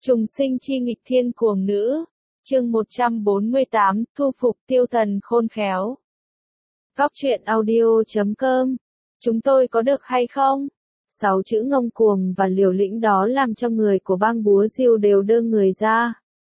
Trùng sinh chi nghịch thiên cuồng nữ. Chương 148, thu phục tiêu thần khôn khéo. Góc truyện audio.com. Chúng tôi có được hay không? 6 chữ ngông cuồng và liều lĩnh đó làm cho người của bang búa Diêu đều đơ người ra.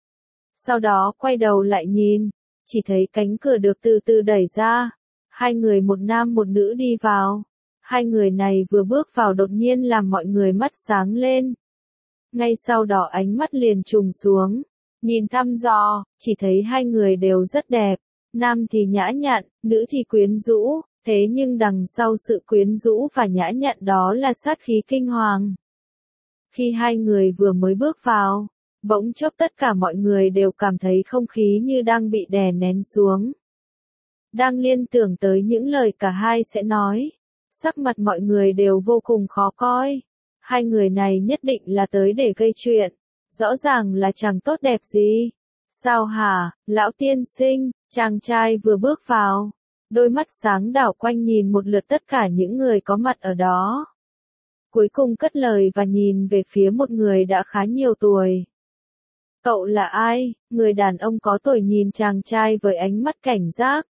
Sau đó quay đầu lại nhìn, chỉ thấy cánh cửa được từ từ đẩy ra. Hai người một nam một nữ đi vào. Hai người này vừa bước vào đột nhiên làm mọi người mắt sáng lên. Ngay sau đó ánh mắt liền trùng xuống, nhìn thăm dò, chỉ thấy hai người đều rất đẹp, nam thì nhã nhặn, nữ thì quyến rũ, thế nhưng đằng sau sự quyến rũ và nhã nhặn đó là sát khí kinh hoàng. Khi hai người vừa mới bước vào, bỗng chốc tất cả mọi người đều cảm thấy không khí như đang bị đè nén xuống. Đang liên tưởng tới những lời cả hai sẽ nói, sắc mặt mọi người đều vô cùng khó coi. Hai người này nhất định là tới để gây chuyện, rõ ràng là chẳng tốt đẹp gì. Sao hả, lão tiên sinh, chàng trai vừa bước vào, đôi mắt sáng đảo quanh nhìn một lượt tất cả những người có mặt ở đó. Cuối cùng cất lời và nhìn về phía một người đã khá nhiều tuổi. Cậu là ai? Người đàn ông có tuổi nhìn chàng trai với ánh mắt cảnh giác.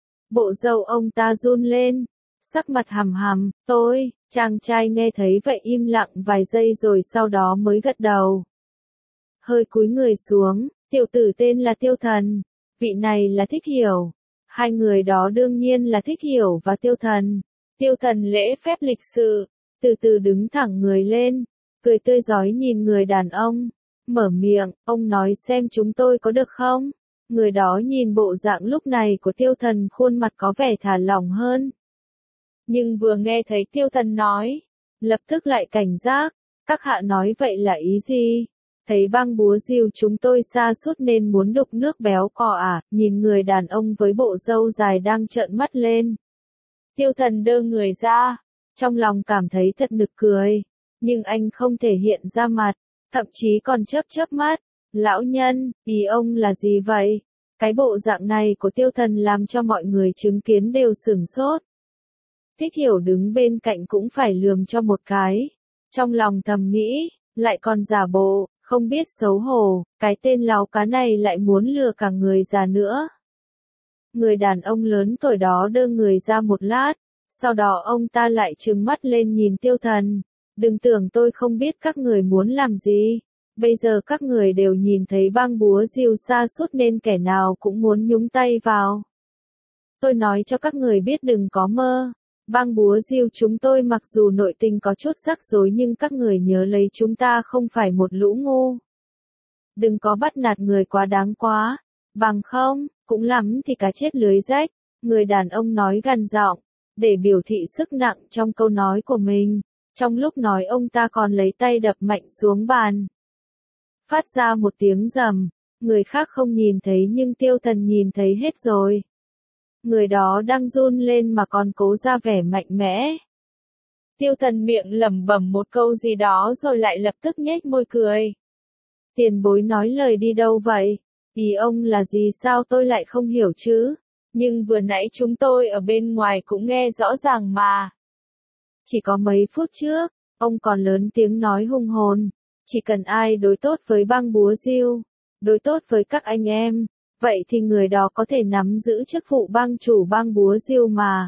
Bộ râu ông ta run lên, sắc mặt hằm hằm, tôi. Chàng trai nghe thấy vậy im lặng vài giây rồi sau đó mới gật đầu. Hơi cúi người xuống, tiểu tử tên là Tiêu Thần, vị này là Thích Hiểu. Hai người đó đương nhiên là Thích Hiểu và Tiêu Thần. Tiêu Thần lễ phép lịch sự, từ từ đứng thẳng người lên, cười tươi rói nhìn người đàn ông, mở miệng, ông nói xem chúng tôi có được không? Người đó nhìn bộ dạng lúc này của Tiêu Thần khuôn mặt có vẻ thả lỏng hơn. Nhưng vừa nghe thấy Tiêu Thần nói, lập tức lại cảnh giác, các hạ nói vậy là ý gì? Thấy bang búa Diêu chúng tôi sa sút nên muốn đục nước béo cò à? Nhìn người đàn ông với bộ râu dài đang trợn mắt lên. Tiêu Thần đơ người ra, trong lòng cảm thấy thật nực cười, nhưng anh không thể hiện ra mặt, thậm chí còn chớp mắt. Lão nhân, ý ông là gì vậy? Cái bộ dạng này của Tiêu Thần làm cho mọi người chứng kiến đều sửng sốt. Thích Hiểu đứng bên cạnh cũng phải lườm cho một cái. Trong lòng thầm nghĩ, lại còn giả bộ, không biết xấu hổ, cái tên láo cá này lại muốn lừa cả người già nữa. Người đàn ông lớn tuổi đó đơ người ra một lát, sau đó ông ta lại trừng mắt lên nhìn Tiêu Thần. Đừng tưởng tôi không biết các người muốn làm gì. Bây giờ các người đều nhìn thấy bang búa Diêu sa sút nên kẻ nào cũng muốn nhúng tay vào. Tôi nói cho các người biết đừng có mơ. Bang búa Diêu chúng tôi mặc dù nội tình có chút rắc rối nhưng các người nhớ lấy chúng ta không phải một lũ ngu. Đừng có bắt nạt người quá đáng quá, bằng không, cũng lắm thì cá chết lưới rách. Người đàn ông nói gằn giọng, để biểu thị sức nặng trong câu nói của mình. Trong lúc nói ông ta còn lấy tay đập mạnh xuống bàn. Phát ra một tiếng rầm, người khác không nhìn thấy nhưng Tiêu Thần nhìn thấy hết rồi. Người đó đang run lên mà còn cố ra vẻ mạnh mẽ. Tiêu Thần miệng lẩm bẩm một câu gì đó rồi lại lập tức nhếch môi cười. Tiền bối nói lời đi đâu vậy? Ý ông là gì sao tôi lại không hiểu chứ? Nhưng vừa nãy chúng tôi ở bên ngoài cũng nghe rõ ràng mà. Chỉ có mấy phút trước, ông còn lớn tiếng nói hùng hồn. Chỉ cần ai đối tốt với bang búa Diêu, đối tốt với các anh em, vậy thì người đó có thể nắm giữ chức vụ bang chủ bang búa Diêu mà.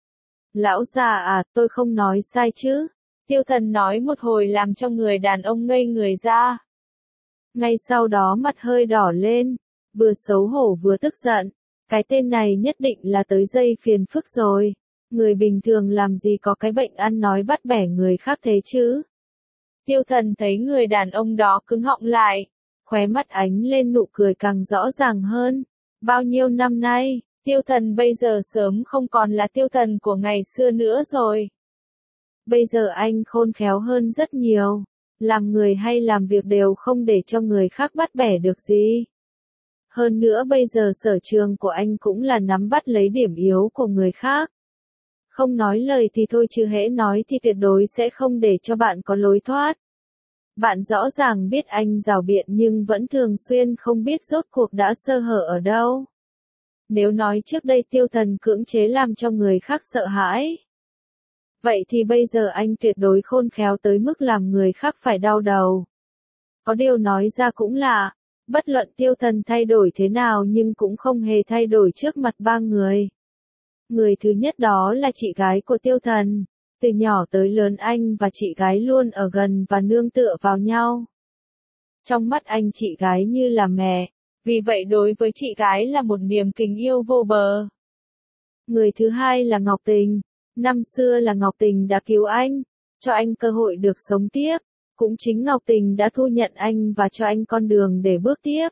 Lão già à, tôi không nói sai chứ? Tiêu Thần nói một hồi làm cho người đàn ông ngây người ra. Ngay sau đó mặt hơi đỏ lên, vừa xấu hổ vừa tức giận. Cái tên này nhất định là tới dây phiền phức rồi. Người bình thường làm gì có cái bệnh ăn nói bắt bẻ người khác thế chứ? Tiêu Thần thấy người đàn ông đó cứng họng lại, khóe mắt ánh lên nụ cười càng rõ ràng hơn. Bao nhiêu năm nay, Tiêu Thần bây giờ sớm không còn là Tiêu Thần của ngày xưa nữa rồi. Bây giờ anh khôn khéo hơn rất nhiều, làm người hay làm việc đều không để cho người khác bắt bẻ được gì. Hơn nữa bây giờ sở trường của anh cũng là nắm bắt lấy điểm yếu của người khác. Không nói lời thì thôi chứ hễ nói thì tuyệt đối sẽ không để cho bạn có lối thoát. Bạn rõ ràng biết anh rào biện nhưng vẫn thường xuyên không biết rốt cuộc đã sơ hở ở đâu. Nếu nói trước đây Tiêu Thần cưỡng chế làm cho người khác sợ hãi, vậy thì bây giờ anh tuyệt đối khôn khéo tới mức làm người khác phải đau đầu. Có điều nói ra cũng là, bất luận Tiêu Thần thay đổi thế nào nhưng cũng không hề thay đổi trước mặt ba người. Người thứ nhất đó là chị gái của Tiêu Thần. Từ nhỏ tới lớn anh và chị gái luôn ở gần và nương tựa vào nhau. Trong mắt anh chị gái như là mẹ, vì vậy đối với chị gái là một niềm tình yêu vô bờ. Người thứ hai là Ngọc Tình. Năm xưa là Ngọc Tình đã cứu anh, cho anh cơ hội được sống tiếp. Cũng chính Ngọc Tình đã thu nhận anh và cho anh con đường để bước tiếp.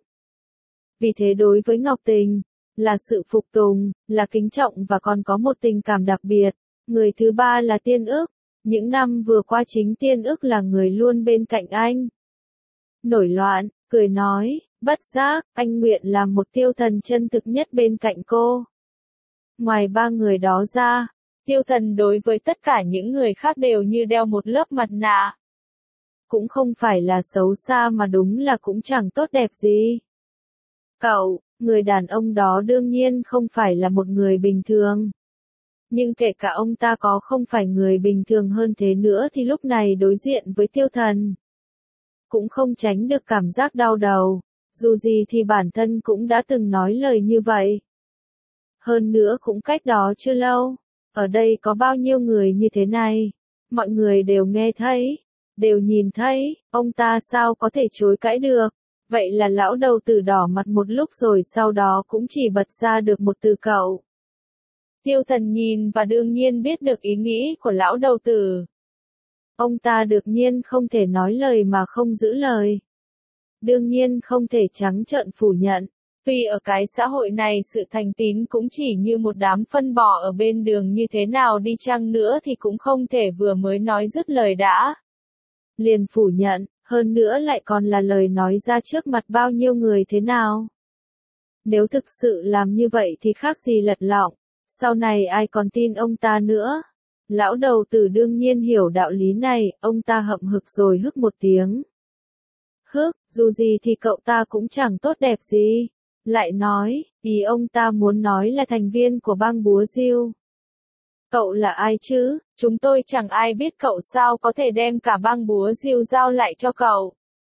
Vì thế đối với Ngọc Tình, là sự phục tùng, là kính trọng và còn có một tình cảm đặc biệt. Người thứ ba là Tiên Ức. Những năm vừa qua chính Tiên Ức là người luôn bên cạnh anh. Nổi loạn, cười nói, bất giác, anh nguyện làm một Tiêu Thần chân thực nhất bên cạnh cô. Ngoài ba người đó ra, Tiêu Thần đối với tất cả những người khác đều như đeo một lớp mặt nạ. Cũng không phải là xấu xa mà đúng là cũng chẳng tốt đẹp gì. Cậu, người đàn ông đó đương nhiên không phải là một người bình thường. Nhưng kể cả ông ta có không phải người bình thường hơn thế nữa thì lúc này đối diện với Tiêu Thần, cũng không tránh được cảm giác đau đầu. Dù gì thì bản thân cũng đã từng nói lời như vậy. Hơn nữa cũng cách đó chưa lâu. Ở đây có bao nhiêu người như thế này. Mọi người đều nghe thấy, đều nhìn thấy, ông ta sao có thể chối cãi được. Vậy là lão đầu tử đỏ mặt một lúc rồi sau đó cũng chỉ bật ra được một từ cậu. Tiêu Thần nhìn và đương nhiên biết được ý nghĩ của lão đầu tử. Ông ta đương nhiên không thể nói lời mà không giữ lời. Đương nhiên không thể trắng trợn phủ nhận. Tuy ở cái xã hội này sự thành tín cũng chỉ như một đám phân bò ở bên đường như thế nào đi chăng nữa thì cũng không thể vừa mới nói dứt lời đã liền phủ nhận, hơn nữa lại còn là lời nói ra trước mặt bao nhiêu người thế nào. Nếu thực sự làm như vậy thì khác gì lật lọng, sau này ai còn tin ông ta nữa. Lão đầu tử đương nhiên hiểu đạo lý này, ông ta hậm hực rồi hức một tiếng. Hức, dù gì thì cậu ta cũng chẳng tốt đẹp gì. Lại nói, ý ông ta muốn nói là thành viên của bang búa Diêu. Cậu là ai chứ, chúng tôi chẳng ai biết cậu sao có thể đem cả bang búa Diêu giao lại cho cậu.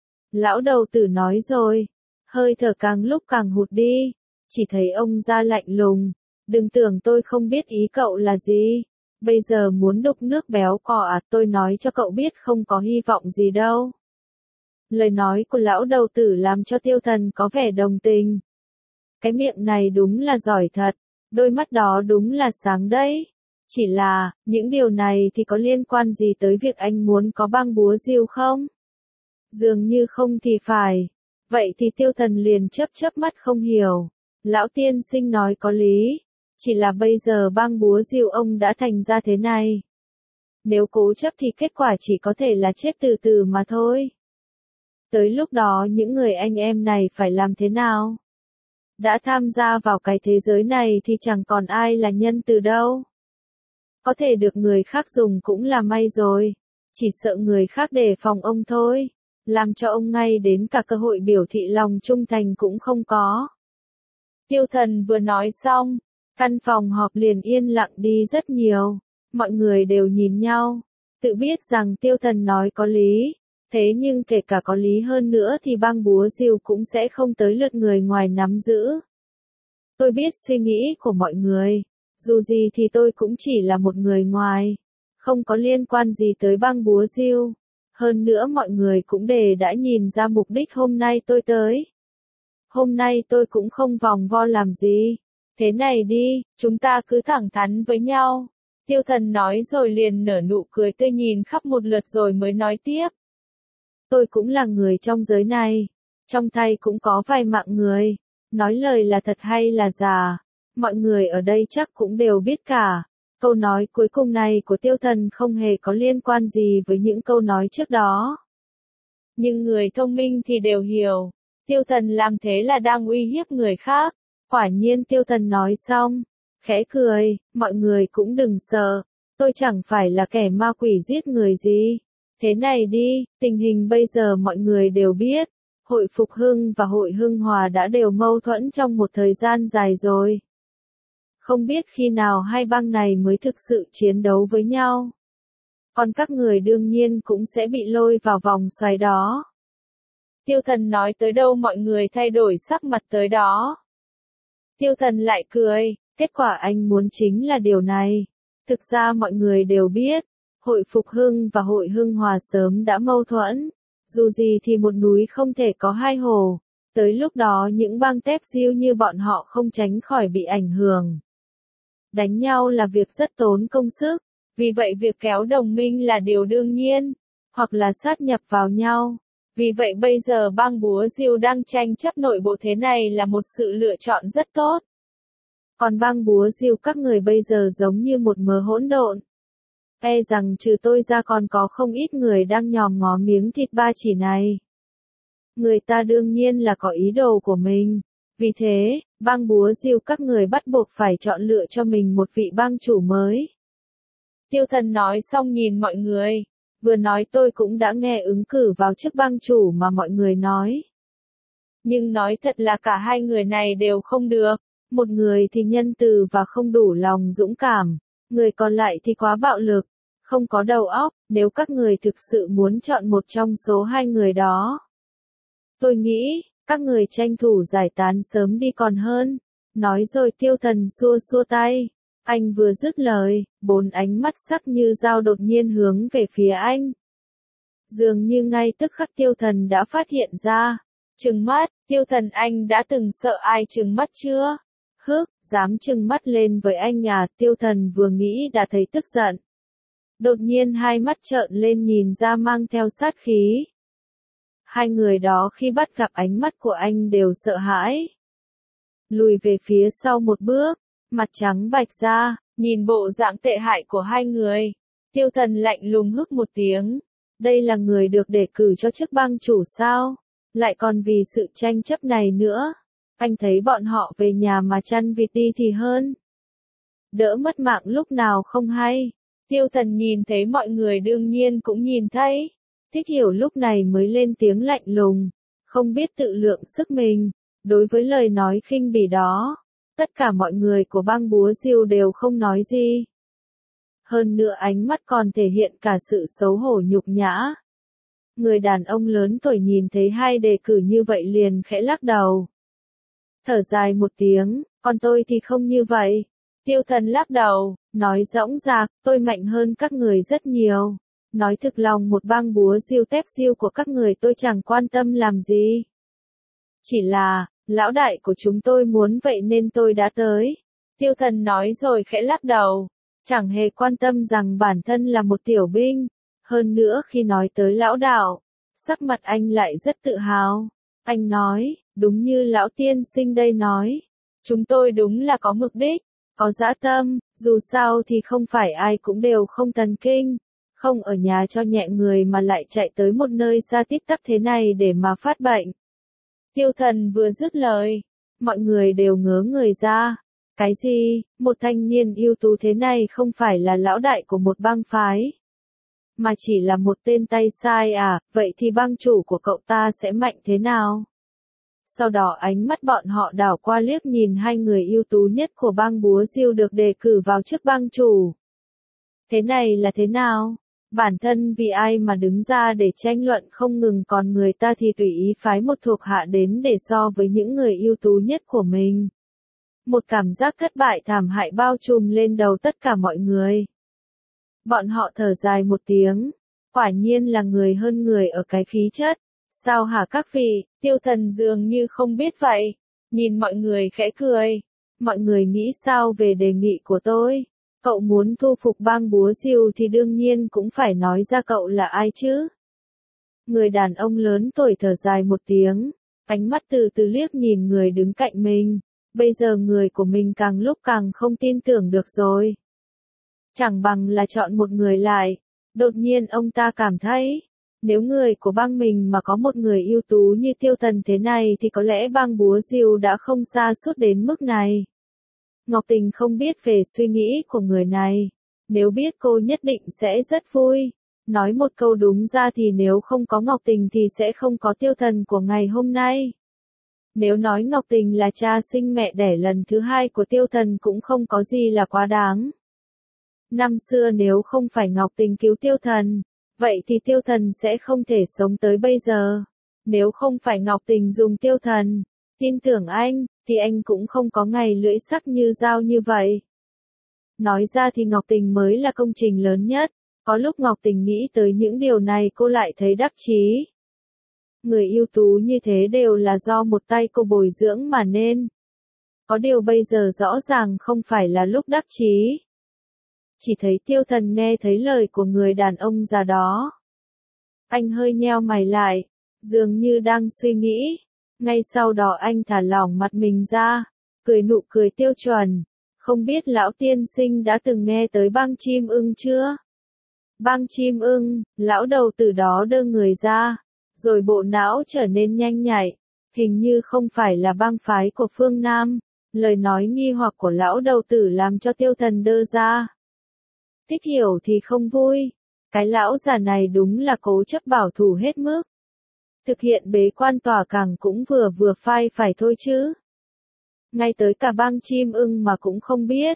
Lão đầu tử nói rồi, hơi thở càng lúc càng hụt đi, chỉ thấy ông ra lạnh lùng, đừng tưởng tôi không biết ý cậu là gì. Bây giờ muốn đục nước béo cò à, tôi nói cho cậu biết không có hy vọng gì đâu. Lời nói của lão đầu tử làm cho Tiêu Thần có vẻ đồng tình. Cái miệng này đúng là giỏi thật, đôi mắt đó đúng là sáng đấy. Chỉ là, những điều này thì có liên quan gì tới việc anh muốn có bang búa Diêu không? Dường như không thì phải. Vậy thì Tiêu Thần liền chớp mắt không hiểu. Lão tiên sinh nói có lý. Chỉ là bây giờ bang búa Diêu ông đã thành ra thế này. Nếu cố chấp thì kết quả chỉ có thể là chết từ từ mà thôi. Tới lúc đó những người anh em này phải làm thế nào? Đã tham gia vào cái thế giới này thì chẳng còn ai là nhân từ đâu. Có thể được người khác dùng cũng là may rồi. Chỉ sợ người khác đề phòng ông thôi. Làm cho ông ngay đến cả cơ hội biểu thị lòng trung thành cũng không có. Tiêu Thần vừa nói xong, căn phòng họp liền yên lặng đi rất nhiều. Mọi người đều nhìn nhau, tự biết rằng Tiêu Thần nói có lý. Thế nhưng kể cả có lý hơn nữa thì bang búa Diêu cũng sẽ không tới lượt người ngoài nắm giữ. Tôi biết suy nghĩ của mọi người. Dù gì thì tôi cũng chỉ là một người ngoài, không có liên quan gì tới bang búa Diêu. Hơn nữa mọi người cũng đã nhìn ra mục đích hôm nay tôi tới. Hôm nay tôi cũng không vòng vo làm gì. Thế này đi, chúng ta cứ thẳng thắn với nhau. Tiêu Thần nói rồi liền nở nụ cười tươi nhìn khắp một lượt rồi mới nói tiếp. Tôi cũng là người trong giới này. Trong tay cũng có vài mạng người. Nói lời là thật hay là giả. Mọi người ở đây chắc cũng đều biết cả. Câu nói cuối cùng này của Tiêu Thần không hề có liên quan gì với những câu nói trước đó. Nhưng người thông minh thì đều hiểu. Tiêu Thần làm thế là đang uy hiếp người khác. Quả nhiên Tiêu Thần nói xong, khẽ cười, mọi người cũng đừng sợ. Tôi chẳng phải là kẻ ma quỷ giết người gì. Thế này đi, tình hình bây giờ mọi người đều biết. Hội Phục Hưng và Hội Hưng Hòa đã đều mâu thuẫn trong một thời gian dài rồi. Không biết khi nào hai bang này mới thực sự chiến đấu với nhau. Còn các người đương nhiên cũng sẽ bị lôi vào vòng xoáy đó. Tiêu Thần nói tới đâu mọi người thay đổi sắc mặt tới đó. Tiêu Thần lại cười, kết quả anh muốn chính là điều này. Thực ra mọi người đều biết, Hội Phục Hưng và Hội Hưng Hòa sớm đã mâu thuẫn. Dù gì thì một núi không thể có hai hồ. Tới lúc đó những bang tép diêu như bọn họ không tránh khỏi bị ảnh hưởng. Đánh nhau là việc rất tốn công sức, vì vậy việc kéo đồng minh là điều đương nhiên, hoặc là sát nhập vào nhau. Vì vậy bây giờ bang búa diêu đang tranh chấp nội bộ thế này là một sự lựa chọn rất tốt. Còn bang búa diêu các người bây giờ giống như một mớ hỗn độn. E rằng trừ tôi ra còn có không ít người đang nhòm ngó miếng thịt ba chỉ này. Người ta đương nhiên là có ý đồ của mình. Vì thế, bang búa diêu các người bắt buộc phải chọn lựa cho mình một vị bang chủ mới. Tiêu Thần nói xong nhìn mọi người. Vừa nói tôi cũng đã nghe ứng cử vào chức bang chủ mà mọi người nói. Nhưng nói thật là cả hai người này đều không được. Một người thì nhân từ và không đủ lòng dũng cảm. Người còn lại thì quá bạo lực, không có đầu óc. Nếu các người thực sự muốn chọn một trong số hai người đó, tôi nghĩ, các người tranh thủ giải tán sớm đi còn hơn. Nói rồi Tiêu Thần xua xua tay. Anh vừa dứt lời, 4 ánh mắt sắc như dao đột nhiên hướng về phía anh. Dường như ngay tức khắc Tiêu Thần đã phát hiện ra. Trừng mắt, Tiêu Thần anh đã từng sợ ai trừng mắt chưa? Hức, dám trừng mắt lên với anh à? Tiêu Thần vừa nghĩ đã thấy tức giận. Đột nhiên hai mắt trợn lên nhìn ra mang theo sát khí. Hai người đó khi bắt gặp ánh mắt của anh đều sợ hãi. Lùi về phía sau một bước, mặt trắng bạch ra, nhìn bộ dạng tệ hại của hai người. Tiêu Thần lạnh lùng hức một tiếng. Đây là người được đề cử cho chức bang chủ sao? Lại còn vì sự tranh chấp này nữa. Anh thấy bọn họ về nhà mà chăn vịt đi thì hơn. Đỡ mất mạng lúc nào không hay. Tiêu Thần nhìn thấy mọi người đương nhiên cũng nhìn thấy. Thích Hiểu lúc này mới lên tiếng lạnh lùng. Không biết tự lượng sức mình. Đối với lời nói khinh bỉ đó, tất cả mọi người của bang búa diêu đều không nói gì. Hơn nữa ánh mắt còn thể hiện cả sự xấu hổ nhục nhã. Người đàn ông lớn tuổi nhìn thấy hai đề cử như vậy liền khẽ lắc đầu. Thở dài một tiếng, còn tôi thì không như vậy. Tiêu Thần lắc đầu, nói dõng dạc, tôi mạnh hơn các người rất nhiều. Nói thực lòng một bang búa diêu tép diêu của các người tôi chẳng quan tâm làm gì. Chỉ là, lão đại của chúng tôi muốn vậy nên tôi đã tới. Tiêu Thần nói rồi khẽ lắc đầu. Chẳng hề quan tâm rằng bản thân là một tiểu binh. Hơn nữa khi nói tới lão đạo, sắc mặt anh lại rất tự hào. Anh nói, đúng như lão tiên sinh đây nói. Chúng tôi đúng là có mục đích, có dã tâm, dù sao thì không phải ai cũng đều không thần kinh. Không ở nhà cho nhẹ người mà lại chạy tới một nơi xa tít tắp thế này để mà phát bệnh. Tiêu Thần vừa dứt lời, mọi người đều ngớ người ra. Cái gì, một thanh niên ưu tú thế này không phải là lão đại của một bang phái, mà chỉ là một tên tay sai à? Vậy thì bang chủ của cậu ta sẽ mạnh thế nào? Sau đó ánh mắt bọn họ đảo qua liếc nhìn hai người ưu tú nhất của bang búa diêu được đề cử vào chức bang chủ. Thế này là thế nào? Bản thân vì ai mà đứng ra để tranh luận không ngừng, còn người ta thì tùy ý phái một thuộc hạ đến để so với những người ưu tú nhất của mình. Một cảm giác thất bại thảm hại bao trùm lên đầu tất cả mọi người. Bọn họ thở dài một tiếng. Quả nhiên là người hơn người ở cái khí chất. Sao hả các vị? Tiêu Thần dường như không biết vậy. Nhìn mọi người khẽ cười. Mọi người nghĩ sao về đề nghị của tôi? Cậu muốn thu phục bang búa diêu thì đương nhiên cũng phải nói ra cậu là ai chứ. Người đàn ông lớn tuổi thở dài một tiếng. Ánh mắt từ từ liếc nhìn người đứng cạnh mình. Bây giờ người của mình càng lúc càng không tin tưởng được rồi. Chẳng bằng là chọn một người lại. Đột nhiên ông ta cảm thấy, nếu người của bang mình mà có một người ưu tú như Tiêu Thần thế này thì có lẽ bang búa diêu đã không sa sút đến mức này. Ngọc Tình không biết về suy nghĩ của người này. Nếu biết cô nhất định sẽ rất vui. Nói một câu đúng ra thì nếu không có Ngọc Tình thì sẽ không có Tiêu Thần của ngày hôm nay. Nếu nói Ngọc Tình là cha sinh mẹ đẻ lần thứ hai của Tiêu Thần cũng không có gì là quá đáng. Năm xưa nếu không phải Ngọc Tình cứu Tiêu Thần, vậy thì Tiêu Thần sẽ không thể sống tới bây giờ. Nếu không phải Ngọc Tình dùng Tiêu Thần, tin tưởng anh, thì anh cũng không có ngày lưỡi sắc như dao như vậy. Nói ra thì Ngọc Tình mới là công trình lớn nhất, có lúc Ngọc Tình nghĩ tới những điều này cô lại thấy đắc chí. Người ưu tú như thế đều là do một tay cô bồi dưỡng mà nên. Có điều bây giờ rõ ràng không phải là lúc đắc chí. Chỉ thấy Tiêu Thần nghe thấy lời của người đàn ông già đó. Anh hơi nheo mày lại, dường như đang suy nghĩ. Ngay sau đó anh thả lỏng mặt mình ra, cười nụ cười tiêu chuẩn. Không biết lão tiên sinh đã từng nghe tới bang chim ưng chưa? Bang chim ưng, lão đầu tử đó đơ người ra, rồi bộ não trở nên nhanh nhạy. Hình như không phải là bang phái của phương Nam. Lời nói nghi hoặc của lão đầu tử làm cho Tiêu Thần đơ ra. Thích Hiểu thì không vui. Cái lão già này đúng là cố chấp bảo thủ hết mức. Thực hiện bế quan tỏa cảng cũng vừa phai phải thôi chứ. Ngay tới cả bang chim ưng mà cũng không biết.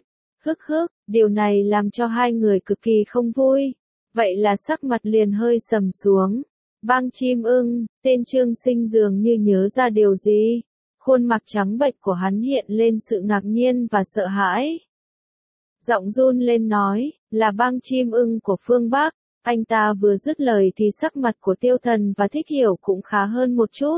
Điều này làm cho hai người cực kỳ không vui. Vậy là sắc mặt liền hơi sầm xuống. Bang chim ưng, tên Trương Sinh dường như nhớ ra điều gì. Khuôn mặt trắng bệch của hắn hiện lên sự ngạc nhiên và sợ hãi. Giọng run lên nói, là bang chim ưng của phương Bắc. Anh ta vừa dứt lời thì sắc mặt của Tiêu Thần và Thích Hiểu cũng khá hơn một chút.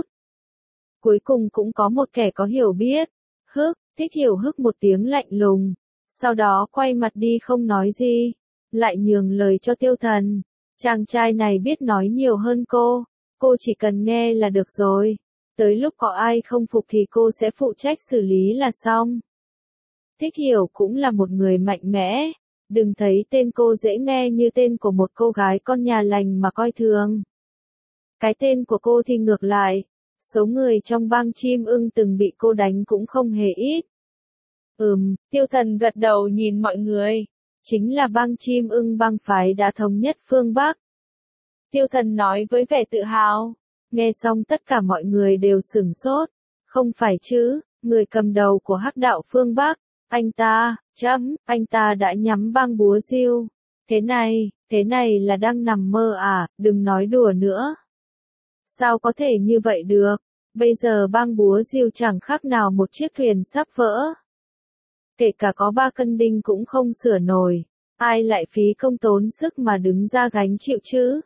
Cuối cùng cũng có một kẻ có hiểu biết. Thích Hiểu hức một tiếng lạnh lùng. Sau đó quay mặt đi không nói gì. Lại nhường lời cho Tiêu Thần. Chàng trai này biết nói nhiều hơn cô. Cô chỉ cần nghe là được rồi. Tới lúc có ai không phục thì cô sẽ phụ trách xử lý là xong. Thích Hiểu cũng là một người mạnh mẽ. Đừng thấy tên cô dễ nghe như tên của một cô gái con nhà lành mà coi thường. Cái tên của cô thì ngược lại. Số người trong bang chim ưng từng bị cô đánh cũng không hề ít. Tiêu Thần gật đầu nhìn mọi người. Chính là bang chim ưng bang phái đã thống nhất phương Bắc. Tiêu Thần nói với vẻ tự hào. Nghe xong tất cả mọi người đều sửng sốt. Không phải chứ, người cầm đầu của hắc đạo phương Bắc. Anh ta đã nhắm bang Búa Diêu. Thế này là đang nằm mơ à, đừng nói đùa nữa. Sao có thể như vậy được, bây giờ bang Búa Diêu chẳng khác nào một chiếc thuyền sắp vỡ. Kể cả có 3 cân đinh cũng không sửa nổi, ai lại phí công tốn sức mà đứng ra gánh chịu chứ?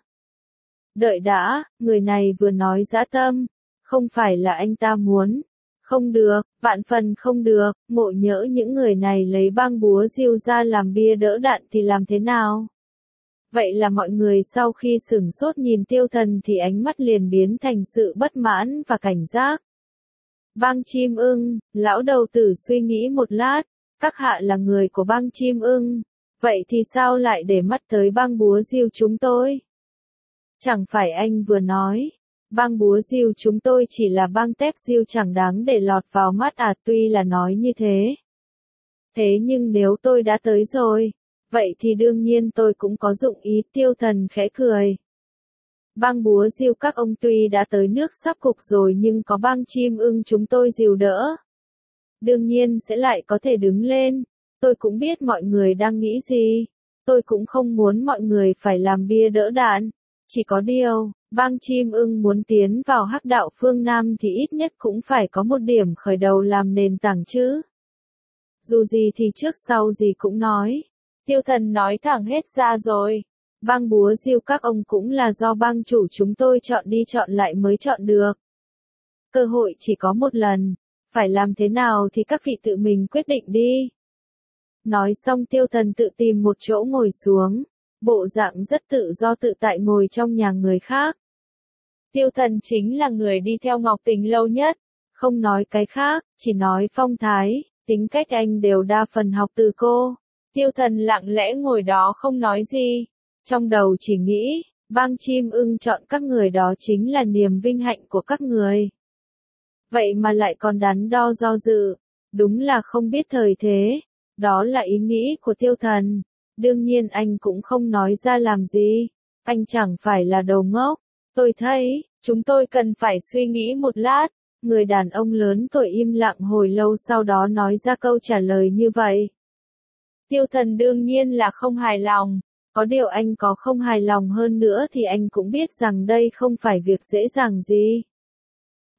Đợi đã, người này vừa nói dã tâm, không phải là anh ta muốn. Không được, vạn phần không được, ngộ nhỡ những người này lấy bang Búa Diêu ra làm bia đỡ đạn thì làm thế nào? Vậy là mọi người sau khi sửng sốt nhìn Tiêu Thần thì ánh mắt liền biến thành sự bất mãn và cảnh giác. Bang chim ưng, lão đầu tử suy nghĩ một lát, các hạ là người của bang chim ưng, vậy thì sao lại để mắt tới bang Búa Diêu chúng tôi? Chẳng phải anh vừa nói, bang Búa Diêu chúng tôi chỉ là bang tép diêu chẳng đáng để lọt vào mắt à, tuy là nói như thế. Thế nhưng nếu tôi đã tới rồi, vậy thì đương nhiên tôi cũng có dụng ý. Tiêu Thần khẽ cười. Bang Búa Diêu các ông tuy đã tới nước sắp cục rồi nhưng có bang chim ưng chúng tôi dìu đỡ. Đương nhiên sẽ lại có thể đứng lên. Tôi cũng biết mọi người đang nghĩ gì. Tôi cũng không muốn mọi người phải làm bia đỡ đạn. Chỉ có điều, bang chim ưng muốn tiến vào hắc đạo phương Nam thì ít nhất cũng phải có một điểm khởi đầu làm nền tảng chứ. Dù gì thì trước sau gì cũng nói. Tiêu Thần nói thẳng hết ra rồi. Bang Búa Diêu các ông cũng là do bang chủ chúng tôi chọn đi chọn lại mới chọn được. Cơ hội chỉ có một lần. Phải làm thế nào thì các vị tự mình quyết định đi. Nói xong Tiêu Thần tự tìm một chỗ ngồi xuống. Bộ dạng rất tự do tự tại ngồi trong nhà người khác. Tiêu Thần chính là người đi theo Ngọc Tình lâu nhất. Không nói cái khác, chỉ nói phong thái, tính cách anh đều đa phần học từ cô. Tiêu Thần lặng lẽ ngồi đó không nói gì. Trong đầu chỉ nghĩ, bang chim ưng chọn các người đó chính là niềm vinh hạnh của các người. Vậy mà lại còn đắn đo do dự. Đúng là không biết thời thế. Đó là ý nghĩ của Tiêu Thần. Đương nhiên anh cũng không nói ra làm gì. Anh chẳng phải là đầu ngốc. Tôi thấy, chúng tôi cần phải suy nghĩ một lát. Người đàn ông lớn tuổi im lặng hồi lâu sau đó nói ra câu trả lời như vậy. Tiêu Thần đương nhiên là không hài lòng. Có điều anh có không hài lòng hơn nữa thì anh cũng biết rằng đây không phải việc dễ dàng gì.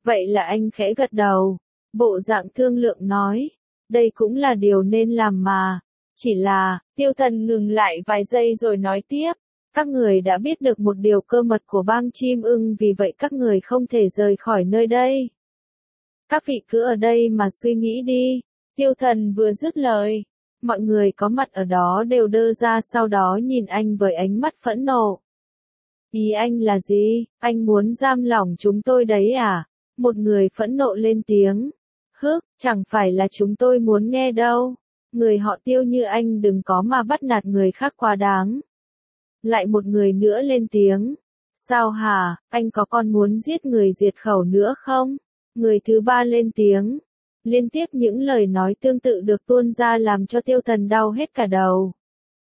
Vậy là anh khẽ gật đầu, bộ dạng thương lượng nói, đây cũng là điều nên làm mà. Chỉ là, Tiêu Thần ngừng lại vài giây rồi nói tiếp, các người đã biết được một điều cơ mật của bang chim ưng, vì vậy các người không thể rời khỏi nơi đây. Các vị cứ ở đây mà suy nghĩ đi. Tiêu Thần vừa dứt lời, mọi người có mặt ở đó đều đơ ra, sau đó nhìn anh với ánh mắt phẫn nộ. Ý anh là gì? Anh muốn giam lỏng chúng tôi đấy à? Một người phẫn nộ lên tiếng. Hức, chẳng phải là chúng tôi muốn nghe đâu. Người họ Tiêu như anh đừng có mà bắt nạt người khác quá đáng. Lại một người nữa lên tiếng. Sao hả, anh có con muốn giết người diệt khẩu nữa không? Người thứ ba lên tiếng. Liên tiếp những lời nói tương tự được tuôn ra làm cho Tiêu Thần đau hết cả đầu.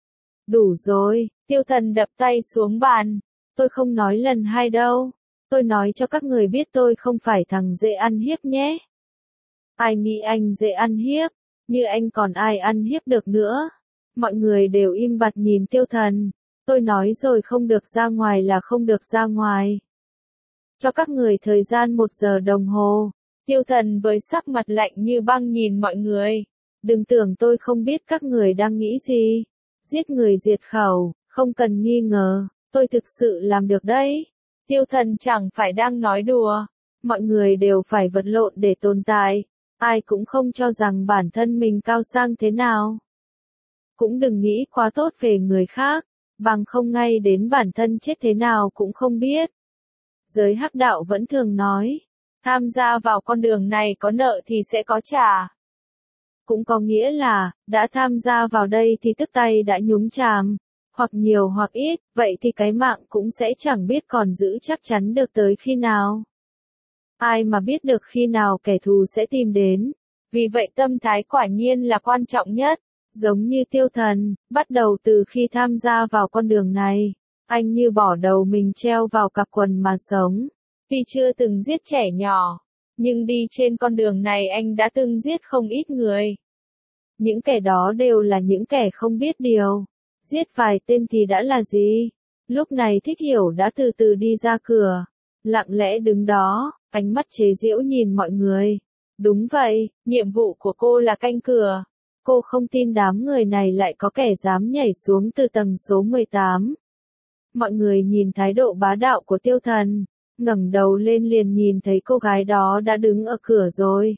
Đủ rồi, Tiêu Thần đập tay xuống bàn. Tôi không nói lần hai đâu. Tôi nói cho các người biết tôi không phải thằng dễ ăn hiếp nhé. Ai nghĩ anh dễ ăn hiếp, như anh còn ai ăn hiếp được nữa. Mọi người đều im bặt nhìn Tiêu Thần. Tôi nói rồi, không được ra ngoài là không được ra ngoài. Cho các người thời gian 1 giờ đồng hồ. Tiêu Thần với sắc mặt lạnh như băng nhìn mọi người. Đừng tưởng tôi không biết các người đang nghĩ gì. Giết người diệt khẩu, không cần nghi ngờ, tôi thực sự làm được đấy. Tiêu Thần chẳng phải đang nói đùa. Mọi người đều phải vật lộn để tồn tại. Ai cũng không cho rằng bản thân mình cao sang thế nào. Cũng đừng nghĩ quá tốt về người khác, bằng không ngay đến bản thân chết thế nào cũng không biết. Giới hắc đạo vẫn thường nói, tham gia vào con đường này có nợ thì sẽ có trả. Cũng có nghĩa là, đã tham gia vào đây thì tức tay đã nhúng chàm, hoặc nhiều hoặc ít, vậy thì cái mạng cũng sẽ chẳng biết còn giữ chắc chắn được tới khi nào. Ai mà biết được khi nào kẻ thù sẽ tìm đến. Vì vậy tâm thái quả nhiên là quan trọng nhất. Giống như Tiêu Thần, bắt đầu từ khi tham gia vào con đường này, anh như bỏ đầu mình treo vào cặp quần mà sống. Tuy chưa từng giết trẻ nhỏ, nhưng đi trên con đường này anh đã từng giết không ít người. Những kẻ đó đều là những kẻ không biết điều. Giết vài tên thì đã là gì? Lúc này Thích Hiểu đã từ từ đi ra cửa, lặng lẽ đứng đó, ánh mắt chế giễu nhìn mọi người. Đúng vậy, nhiệm vụ của cô là canh cửa. Cô không tin đám người này lại có kẻ dám nhảy xuống từ tầng số 18. Mọi người nhìn thái độ bá đạo của Tiêu Thần, ngẩng đầu lên liền nhìn thấy cô gái đó đã đứng ở cửa rồi.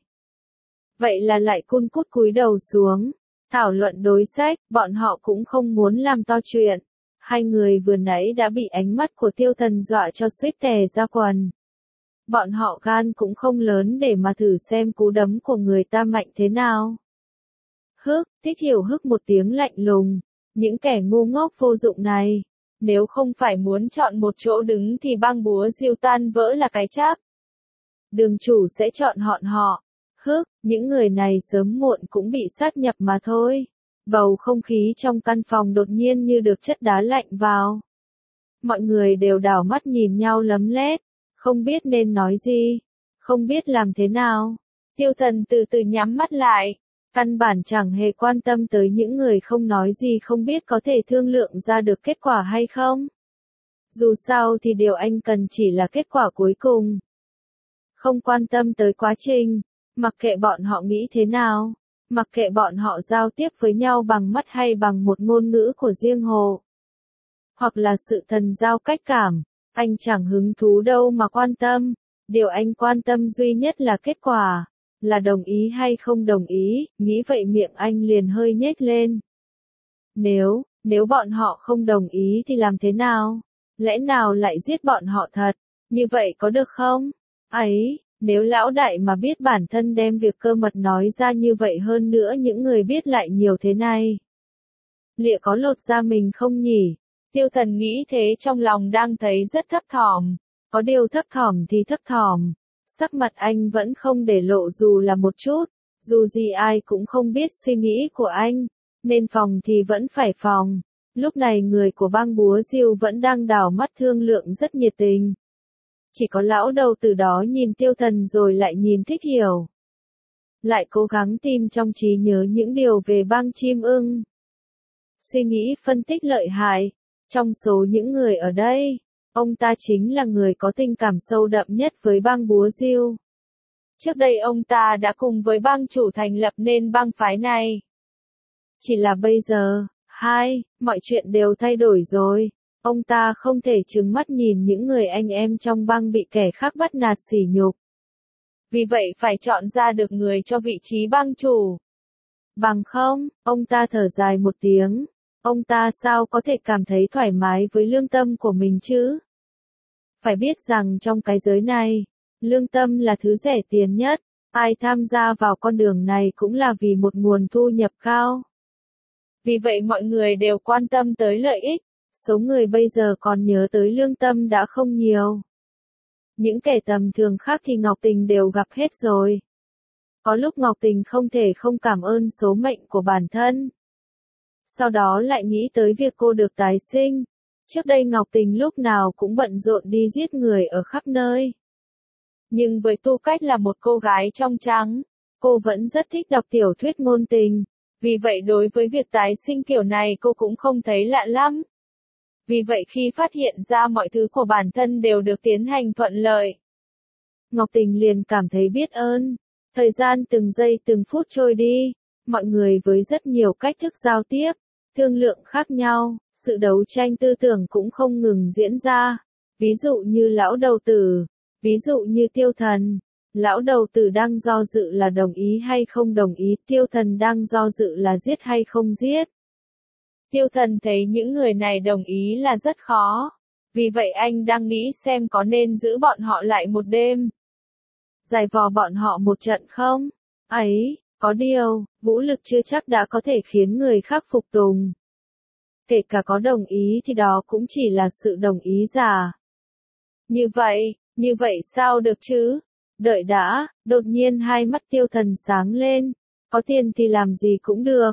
Vậy là lại cun cút cúi đầu xuống, thảo luận đối sách, bọn họ cũng không muốn làm to chuyện. Hai người vừa nãy đã bị ánh mắt của Tiêu Thần dọa cho suýt tè ra quần. Bọn họ gan cũng không lớn để mà thử xem cú đấm của người ta mạnh thế nào. Hức, Thích Hiểu hức một tiếng lạnh lùng. Những kẻ ngu ngốc vô dụng này, nếu không phải muốn chọn một chỗ đứng thì băng búa diêu tan vỡ là cái chắc. Đường chủ sẽ chọn họ. Hức, những người này sớm muộn cũng bị sát nhập mà thôi. Bầu không khí trong căn phòng đột nhiên như được chất đá lạnh vào. Mọi người đều đảo mắt nhìn nhau lấm lét, không biết nên nói gì, không biết làm thế nào. Tiêu Thần từ từ nhắm mắt lại, căn bản chẳng hề quan tâm tới những người không nói gì, không biết có thể thương lượng ra được kết quả hay không. Dù sao thì điều anh cần chỉ là kết quả cuối cùng. Không quan tâm tới quá trình, mặc kệ bọn họ nghĩ thế nào, mặc kệ bọn họ giao tiếp với nhau bằng mắt hay bằng một ngôn ngữ của riêng họ, hoặc là sự thần giao cách cảm, anh chẳng hứng thú đâu mà quan tâm. Điều anh quan tâm duy nhất là kết quả, là đồng ý hay không đồng ý. Nghĩ vậy miệng anh liền hơi nhếch lên. Nếu bọn họ không đồng ý thì làm thế nào? Lẽ nào lại giết bọn họ thật? Như vậy có được không? Ấy, nếu lão đại mà biết bản thân đem việc cơ mật nói ra như vậy, hơn nữa những người biết lại nhiều thế này, liệu có lột da mình không nhỉ? Tiêu Thần nghĩ thế, trong lòng đang thấy rất thấp thỏm. Có điều thấp thỏm thì thấp thỏm, sắc mặt anh vẫn không để lộ dù là một chút. Dù gì ai cũng không biết suy nghĩ của anh, nên phòng thì vẫn phải phòng. Lúc này người của bang búa diêu vẫn đang đảo mắt thương lượng rất nhiệt tình. Chỉ có lão đầu từ đó nhìn Tiêu Thần rồi lại nhìn Thích Hiểu. Lại cố gắng tìm trong trí nhớ những điều về bang chim ưng. Suy nghĩ phân tích lợi hại. Trong số những người ở đây, ông ta chính là người có tình cảm sâu đậm nhất với bang búa diêu. Trước đây ông ta đã cùng với bang chủ thành lập nên bang phái này. Chỉ là bây giờ, mọi chuyện đều thay đổi rồi. Ông ta không thể trừng mắt nhìn những người anh em trong bang bị kẻ khác bắt nạt sỉ nhục. Vì vậy phải chọn ra được người cho vị trí bang chủ. Bằng không, ông ta thở dài một tiếng. Ông ta sao có thể cảm thấy thoải mái với lương tâm của mình chứ? Phải biết rằng trong cái giới này, lương tâm là thứ rẻ tiền nhất. Ai tham gia vào con đường này cũng là vì một nguồn thu nhập cao. Vì vậy mọi người đều quan tâm tới lợi ích. Số người bây giờ còn nhớ tới lương tâm đã không nhiều. Những kẻ tầm thường khác thì Ngọc Tình đều gặp hết rồi. Có lúc Ngọc Tình không thể không cảm ơn số mệnh của bản thân. Sau đó lại nghĩ tới việc cô được tái sinh. Trước đây Ngọc Tình lúc nào cũng bận rộn đi giết người ở khắp nơi. Nhưng với tư cách là một cô gái trong trắng, cô vẫn rất thích đọc tiểu thuyết ngôn tình. Vì vậy đối với việc tái sinh kiểu này cô cũng không thấy lạ lắm. Vì vậy khi phát hiện ra mọi thứ của bản thân đều được tiến hành thuận lợi, Ngọc Tình liền cảm thấy biết ơn. Thời gian từng giây từng phút trôi đi, mọi người với rất nhiều cách thức giao tiếp, thương lượng khác nhau, sự đấu tranh tư tưởng cũng không ngừng diễn ra. Ví dụ như lão đầu tử, ví dụ như Tiêu Thần. Lão đầu tử đang do dự là đồng ý hay không đồng ý, Tiêu Thần đang do dự là giết hay không giết. Tiêu Thần thấy những người này đồng ý là rất khó. Vì vậy anh đang nghĩ xem có nên giữ bọn họ lại một đêm. Giày vò bọn họ một trận không? Ấy, có điều, vũ lực chưa chắc đã có thể khiến người khác phục tùng. Kể cả có đồng ý thì đó cũng chỉ là sự đồng ý giả. Như vậy sao được chứ? Đợi đã, đột nhiên hai mắt Tiêu Thần sáng lên. Có tiền thì làm gì cũng được.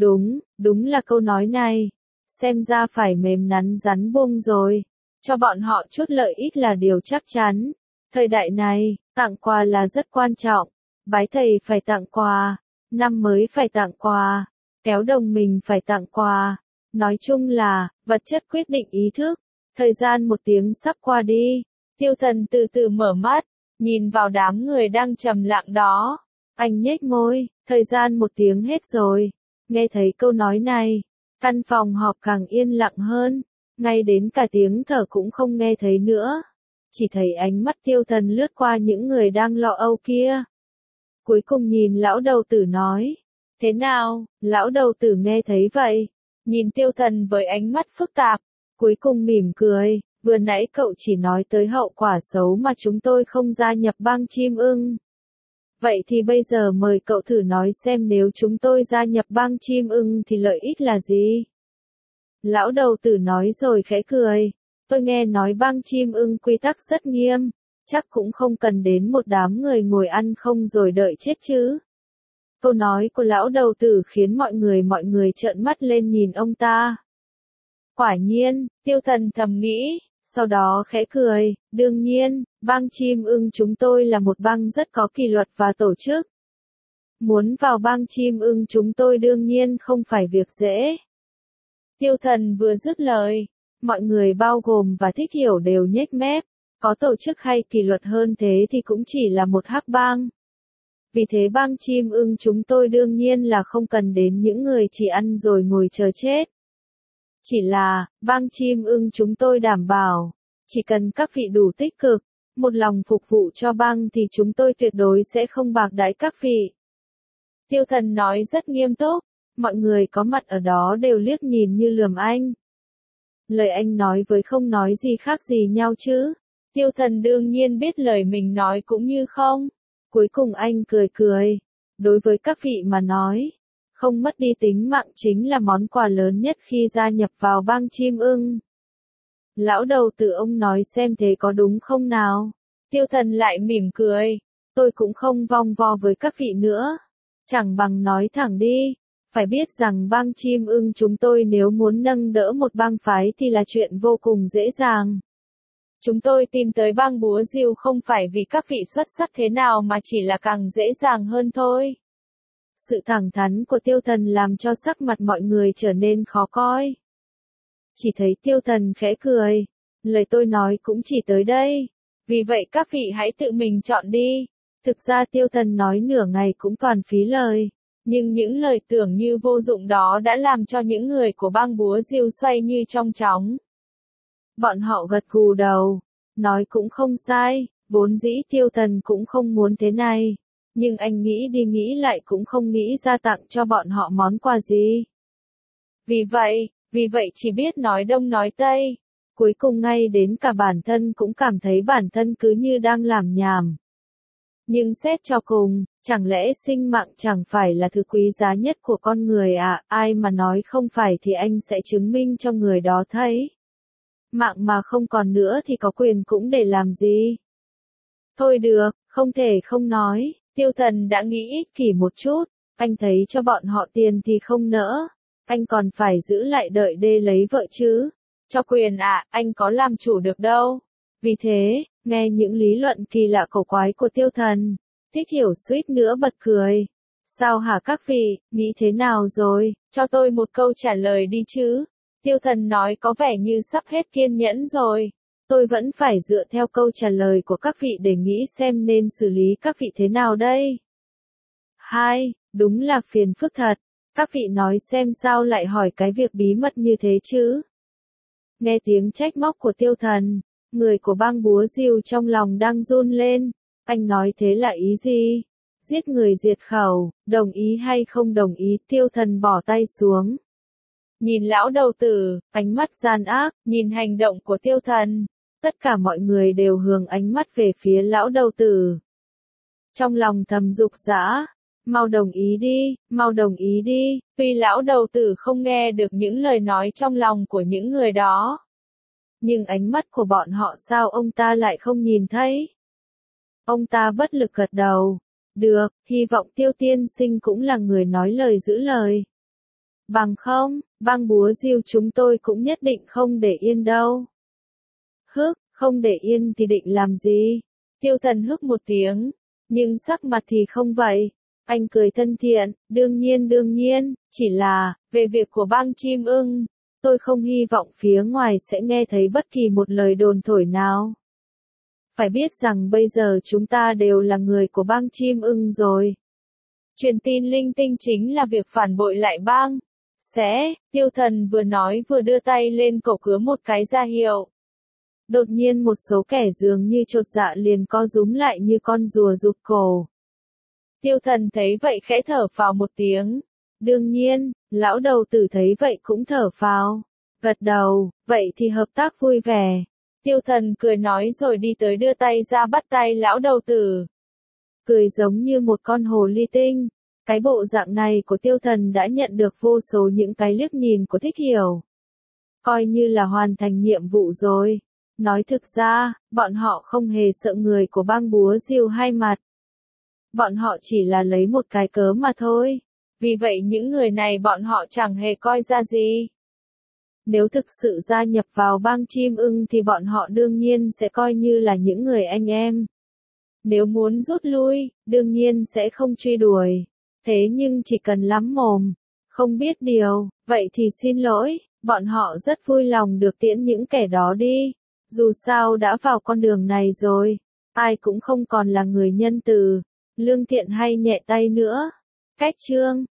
Đúng là câu nói này. Xem ra phải mềm nắn rắn bông rồi. Cho bọn họ chút lợi ích là điều chắc chắn. Thời đại này, tặng quà là rất quan trọng. Bái thầy phải tặng quà. Năm mới phải tặng quà. Kéo đồng mình phải tặng quà. Nói chung là, vật chất quyết định ý thức. Thời gian 1 tiếng sắp qua đi. Tiêu Thần từ từ mở mắt. Nhìn vào đám người đang trầm lặng đó. Anh nhếch môi, thời gian 1 tiếng hết rồi. Nghe thấy câu nói này, căn phòng họp càng yên lặng hơn. Ngay đến cả tiếng thở cũng không nghe thấy nữa. Chỉ thấy ánh mắt Tiêu Thần lướt qua những người đang lo âu kia. Cuối cùng nhìn lão đầu tử nói. Thế nào, lão đầu tử nghe thấy vậy? Nhìn Tiêu Thần với ánh mắt phức tạp. Cuối cùng mỉm cười. Vừa nãy cậu chỉ nói tới hậu quả xấu mà chúng tôi không gia nhập bang chim ưng. Vậy thì bây giờ mời cậu thử nói xem nếu chúng tôi gia nhập bang chim ưng thì lợi ích là gì? Lão đầu tử nói rồi khẽ cười. Tôi nghe nói bang chim ưng quy tắc rất nghiêm. Chắc cũng không cần đến một đám người ngồi ăn không rồi đợi chết chứ. Câu nói của lão đầu tử khiến mọi người trợn mắt lên nhìn ông ta. Quả nhiên, Tiêu Thần thầm nghĩ. Sau đó khẽ cười, đương nhiên, bang chim ưng chúng tôi là một bang rất có kỷ luật và tổ chức. Muốn vào bang chim ưng chúng tôi đương nhiên không phải việc dễ. Tiêu Thần vừa dứt lời, mọi người bao gồm và Thích Hiểu đều nhếch mép, có tổ chức hay kỷ luật hơn thế thì cũng chỉ là một hắc bang. Vì thế bang chim ưng chúng tôi đương nhiên là không cần đến những người chỉ ăn rồi ngồi chờ chết. Chỉ là, bang chim ưng chúng tôi đảm bảo, chỉ cần các vị đủ tích cực, một lòng phục vụ cho bang thì chúng tôi tuyệt đối sẽ không bạc đãi các vị. Tiêu Thần nói rất nghiêm túc, mọi người có mặt ở đó đều liếc nhìn như lườm anh. Lời anh nói với không nói gì khác gì nhau chứ. Tiêu Thần đương nhiên biết lời mình nói cũng như không. Cuối cùng anh cười cười. Đối với các vị mà nói, không mất đi tính mạng chính là món quà lớn nhất khi gia nhập vào bang chim ưng. Lão đầu tử ông nói xem thế có đúng không nào? Tiêu Thần lại mỉm cười. Tôi cũng không vòng vo với các vị nữa. Chẳng bằng nói thẳng đi. Phải biết rằng bang chim ưng chúng tôi nếu muốn nâng đỡ một bang phái thì là chuyện vô cùng dễ dàng. Chúng tôi tìm tới bang Búa Rìu không phải vì các vị xuất sắc thế nào mà chỉ là càng dễ dàng hơn thôi. Sự thẳng thắn của Tiêu Thần làm cho sắc mặt mọi người trở nên khó coi. Chỉ thấy Tiêu Thần khẽ cười. Lời tôi nói cũng chỉ tới đây. Vì vậy các vị hãy tự mình chọn đi. Thực ra Tiêu Thần nói nửa ngày cũng toàn phí lời, nhưng những lời tưởng như vô dụng đó đã làm cho những người của bang búa rìu xoay như trong chóng. Bọn họ gật gù đầu, nói cũng không sai, vốn dĩ Tiêu Thần cũng không muốn thế này, nhưng anh nghĩ đi nghĩ lại cũng không nghĩ ra tặng cho bọn họ món quà gì. Vì vậy chỉ biết nói đông nói tây, cuối cùng ngay đến cả bản thân cũng cảm thấy bản thân cứ như đang làm nhảm. Nhưng xét cho cùng, chẳng lẽ sinh mạng chẳng phải là thứ quý giá nhất của con người à, ai mà nói không phải thì anh sẽ chứng minh cho người đó thấy. Mạng mà không còn nữa thì có quyền cũng để làm gì? Thôi được, không thể không nói, Tiêu Thần đã nghĩ ích kỷ một chút, anh thấy cho bọn họ tiền thì không nỡ, anh còn phải giữ lại đợi đê lấy vợ chứ. Cho quyền à, anh có làm chủ được đâu. Vì thế, nghe những lý luận kỳ lạ cổ quái của Tiêu Thần, Thích Hiểu suýt nữa bật cười. Sao hả các vị, nghĩ thế nào rồi, cho tôi một câu trả lời đi chứ. Tiêu Thần nói có vẻ như sắp hết kiên nhẫn rồi. Tôi vẫn phải dựa theo câu trả lời của các vị để nghĩ xem nên xử lý các vị thế nào đây. Đúng là phiền phức thật. Các vị nói xem sao lại hỏi cái việc bí mật như thế chứ. Nghe tiếng trách móc của Tiêu Thần, người của bang búa rìu trong lòng đang run lên. Anh nói thế là ý gì? Giết người diệt khẩu, đồng ý hay không đồng ý? Tiêu Thần bỏ tay xuống. Nhìn lão đầu tử, ánh mắt gian ác, nhìn hành động của Tiêu Thần. Tất cả mọi người đều hướng ánh mắt về phía lão đầu tử. Trong lòng thầm dục dã, mau đồng ý đi, tuy lão đầu tử không nghe được những lời nói trong lòng của những người đó. Nhưng ánh mắt của bọn họ sao ông ta lại không nhìn thấy? Ông ta bất lực gật đầu. Được, hy vọng Tiêu tiên sinh cũng là người nói lời giữ lời. Bằng không, bang búa rìu chúng tôi cũng nhất định không để yên đâu. Không để yên thì định làm gì? Tiêu Thần hức một tiếng, nhưng sắc mặt thì không vậy. Anh cười thân thiện, đương nhiên, chỉ là, về việc của bang chim ưng, tôi không hy vọng phía ngoài sẽ nghe thấy bất kỳ một lời đồn thổi nào. Phải biết rằng bây giờ chúng ta đều là người của bang chim ưng rồi. Truyền tin linh tinh chính là việc phản bội lại bang. Tiêu Thần vừa nói vừa đưa tay lên cổ cứa một cái ra hiệu. Đột nhiên một số kẻ dường như chột dạ liền co rúm lại như con rùa rụt cổ. Tiêu Thần thấy vậy khẽ thở phào một tiếng. Đương nhiên, lão đầu tử thấy vậy cũng thở phào. Gật đầu, vậy thì hợp tác vui vẻ. Tiêu Thần cười nói rồi đi tới đưa tay ra bắt tay lão đầu tử. Cười giống như một con hồ ly tinh. Cái bộ dạng này của Tiêu Thần đã nhận được vô số những cái liếc nhìn của Thích Hiểu. Coi như là hoàn thành nhiệm vụ rồi. Nói thực ra, bọn họ không hề sợ người của bang búa rìu hai mặt. Bọn họ chỉ là lấy một cái cớ mà thôi. Vì vậy những người này bọn họ chẳng hề coi ra gì. Nếu thực sự gia nhập vào bang chim ưng thì bọn họ đương nhiên sẽ coi như là những người anh em. Nếu muốn rút lui, đương nhiên sẽ không truy đuổi. Thế nhưng chỉ cần lắm mồm, không biết điều, vậy thì xin lỗi, bọn họ rất vui lòng được tiễn những kẻ đó đi. Dù sao đã vào con đường này rồi, ai cũng không còn là người nhân từ, lương thiện hay nhẹ tay nữa. Cách chương